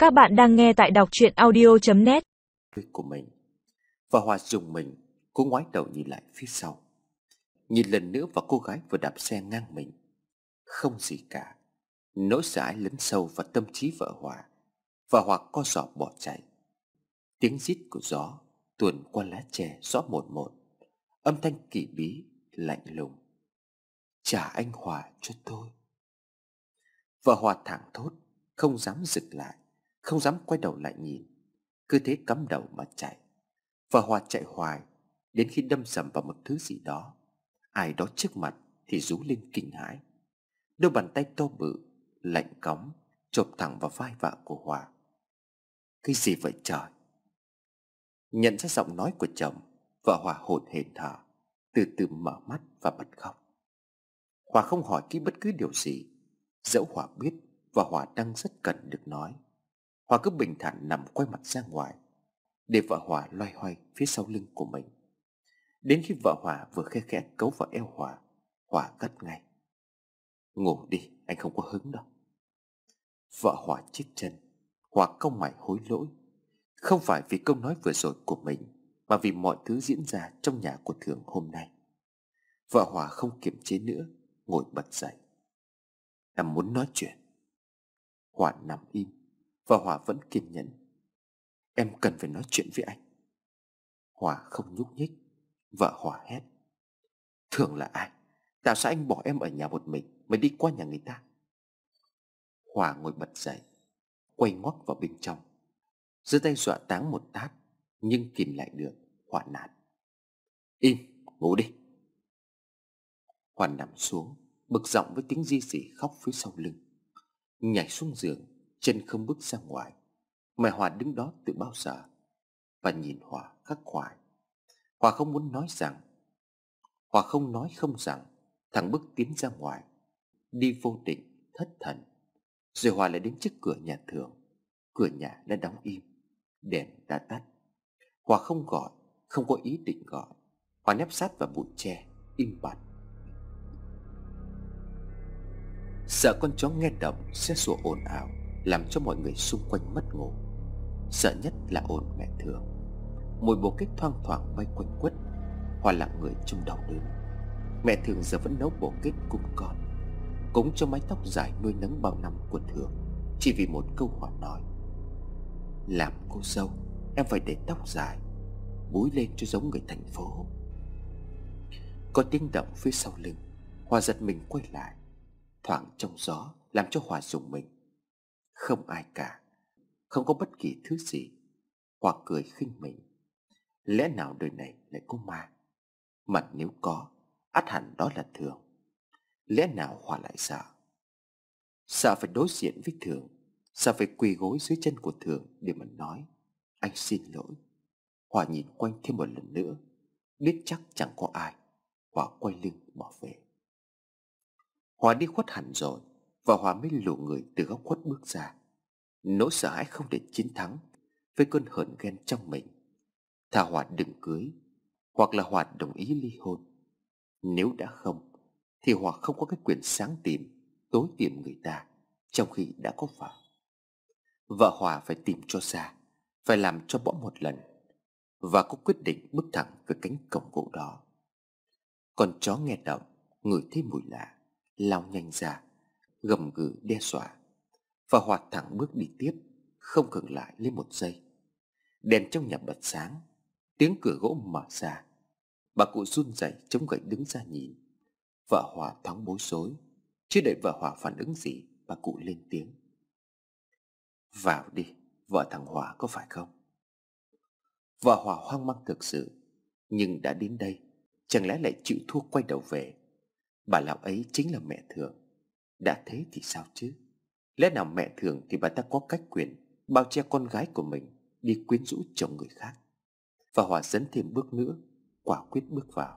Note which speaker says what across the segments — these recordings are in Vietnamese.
Speaker 1: Các bạn đang nghe tại đọc truyện audio.net.
Speaker 2: Của mình. Và Hòa dùng mình, cô ngoái đầu nhìn lại phía sau, nhìn lần nữa vào cô gái vừa đạp xe ngang mình. Không gì cả, nỗi sợ hãi lấn sâu vào tâm trí vợ Hòa. Và Hòa co giò bỏ chạy. Tiếng rít của gió tuôn qua lá tre rõ một một, âm thanh kỳ bí lạnh lùng: "Trả anh Hòa cho tôi." Vợ Hòa thảng thốt, không dám dừng lại, không dám quay đầu lại nhìn, cứ thế cắm đầu mà chạy. Và Hòa chạy hoài, đến khi đâm sầm vào một thứ gì đó, ai đó trước mặt thì rú lên kinh hãi. Đôi bàn tay to bự, lạnh cóng chộp thẳng vào vai vợ của Hòa. "Cái gì vậy trời?" Nhận ra giọng nói của chồng, vợ Hòa hổn hển thở, từ từ mở mắt và bật khóc. Hòa không hỏi kỹ bất cứ điều gì, dẫu Hòa biết và Hòa đang rất cần được nói. Hòa cứ bình thản nằm quay mặt ra ngoài, để vợ Hòa loay hoay phía sau lưng của mình. Đến khi vợ Hòa vừa khe khẽ cấu vào eo Hòa, Hòa gắt ngay: "Ngủ đi, anh không có hứng đâu." Vợ Hòa chít chân. Hòa cau mày hối lỗi, không phải vì câu nói vừa rồi của mình, mà vì mọi thứ diễn ra trong nhà của Thường hôm nay. Vợ Hòa không kiềm chế nữa, ngồi bật dậy: "Em muốn nói chuyện." Hòa nằm im, và Hòa vẫn kiên nhẫn: "Em cần phải nói chuyện với anh." Hòa không nhúc nhích. Vợ Hòa hét: "Thường là ai? Tại sao anh bỏ em ở nhà một mình mới đi qua nhà người ta?" Hòa ngồi bật dậy, quay ngoắt vào bên trong, giơ tay dọa táng một tát, nhưng kìm lại được. Hòa nạt: "Im, ngủ đi." Hòa nằm xuống, bực giọng với tiếng ri rỉ khóc phía sau lưng, nhảy xuống giường, chân không bước ra ngoài. Mẹ Hòa đứng đó từ bao giờ và nhìn Hòa khắc khoải. Hòa không muốn nói rằng, Hòa không nói không rằng, thằng bước tiến ra ngoài, đi vô định thất thần. Rồi Hòa lại đến trước cửa nhà Thường. Cửa nhà đã đóng im, đèn đã tắt. Hòa không gọi, không có ý định gọi. Hòa nép sát vào bụi tre, im bặt, sợ con chó nghe động sẽ sủa ồn ào, làm cho mọi người xung quanh mất ngủ. Sợ nhất là ồn mẹ Thường. Mùi bồ kết thoang thoảng bay quanh quất. Hòa lặng người trong đau đớn. Mẹ Thường giờ vẫn nấu bồ kết cúng con, cúng cho mái tóc dài nuôi nấng bao năm của Thường, chỉ vì một câu Hòa nói: "Làm cô dâu em phải để tóc dài, búi lên cho giống người thành phố." Có tiếng động phía sau lưng. Hòa giật mình quay lại. Thoảng trong gió làm cho Hòa rùng mình. Không ai cả, không có bất kỳ thứ gì. Hòa cười khinh mình. Lẽ nào đời này lại có ma? Mà nếu có, ắt hẳn đó là Thường. Lẽ nào Hòa lại sợ? Sợ phải đối diện với Thường, sợ phải quỳ gối dưới chân của Thường để mà nói: "Anh xin lỗi." Hòa nhìn quanh thêm một lần nữa, biết chắc chẳng có ai. Hòa quay lưng bỏ về. Hòa đi khuất hẳn rồi, và Hòa mới lù người từ góc khuất bước ra. Nỗi sợ hãi không thể chiến thắng với cơn hờn ghen trong mình. Thà Hòa đừng cưới, hoặc là Hòa đồng ý ly hôn. Nếu đã không, thì Hòa không có cái quyền sáng tìm, tối tìm người ta, trong khi đã có vợ. Vợ Hòa phải tìm cho ra, phải làm cho bỏ một lần, và có quyết định bước thẳng về cánh cổng gỗ đó. Con chó nghe động, ngửi thấy mùi lạ, lao nhanh ra, gầm gừ đe dọa. Và Hòa thẳng bước đi tiếp, không khựng lại lấy một giây. Đèn trong nhà bật sáng, tiếng cửa gỗ mở ra. Bà cụ run rẩy chống gậy đứng ra nhìn. Vợ Hòa thoáng bối rối. Chưa đợi vợ Hòa phản ứng gì, bà cụ lên tiếng: "Vào đi, vợ thằng Hòa có phải không?" Vợ Hòa hoang mang thực sự, nhưng đã đến đây, chẳng lẽ lại chịu thua quay đầu về? Bà lão ấy chính là mẹ Thường. Đã thế thì sao chứ? Lẽ nào mẹ Thường thì bà ta có cách quyền bao che con gái của mình đi quyến rũ chồng người khác? Và Hòa dấn thêm bước nữa, quả quyết bước vào.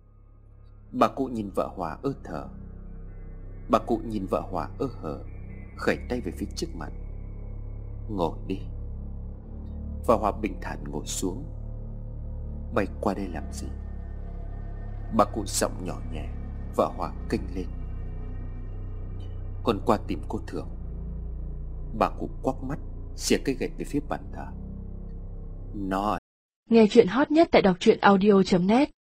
Speaker 2: Bà cụ nhìn vợ Hòa ơ thở. Bà cụ nhìn vợ Hòa ơ hờ, khẩy tay về phía trước mặt: "Ngồi đi." Và Hòa bình thản ngồi xuống. "Bay qua đây làm gì?" Bà cụ giọng nhỏ nhẹ. Vợ Hòa kênh lên: "Con qua tìm cô Thường." Bà cụ quắc mắt, xìa cây gậy về phía bàn thờ. Nó
Speaker 3: Nghe chuyện hot nhất tại đọc truyện audio.net.